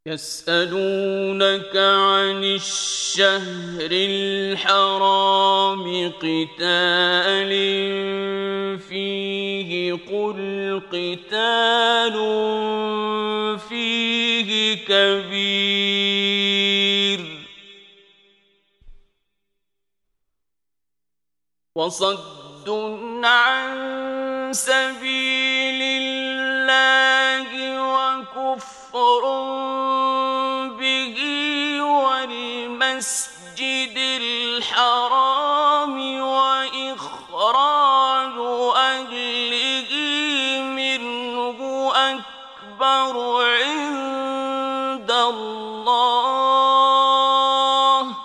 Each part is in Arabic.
يسألونك عن الشهر الحرام قتال فيه قل قتال فيه كبير وصد عن سبيل الله وكفر به والمسجد الحرام وإخراج أهله منه أكبر عند الله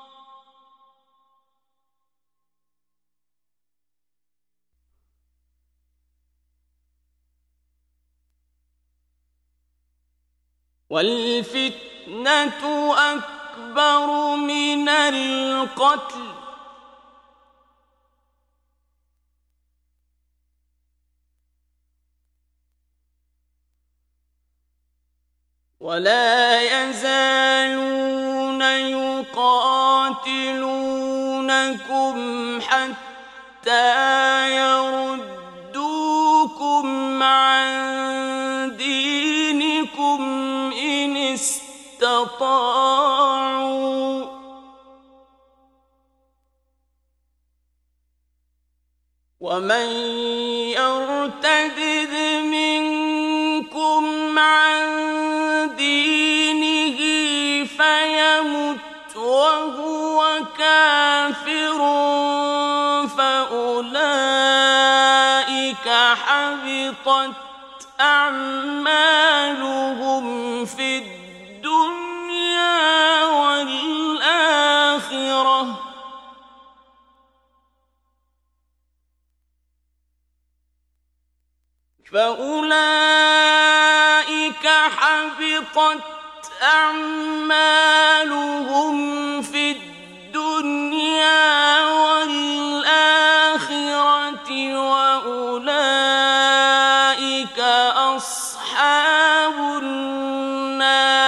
والفتنة أكبر من القتل ولا يزالون يقاتلونكم حتى يردوكم عن دينكم إن استطاعوا ومن يرتد منكم عن دينه فيمت وهو كافر فأولئك حبطت أعمالهم في الدنيا والآخرة أعمالهم في الدنيا والآخرة وأولئك أصحاب النار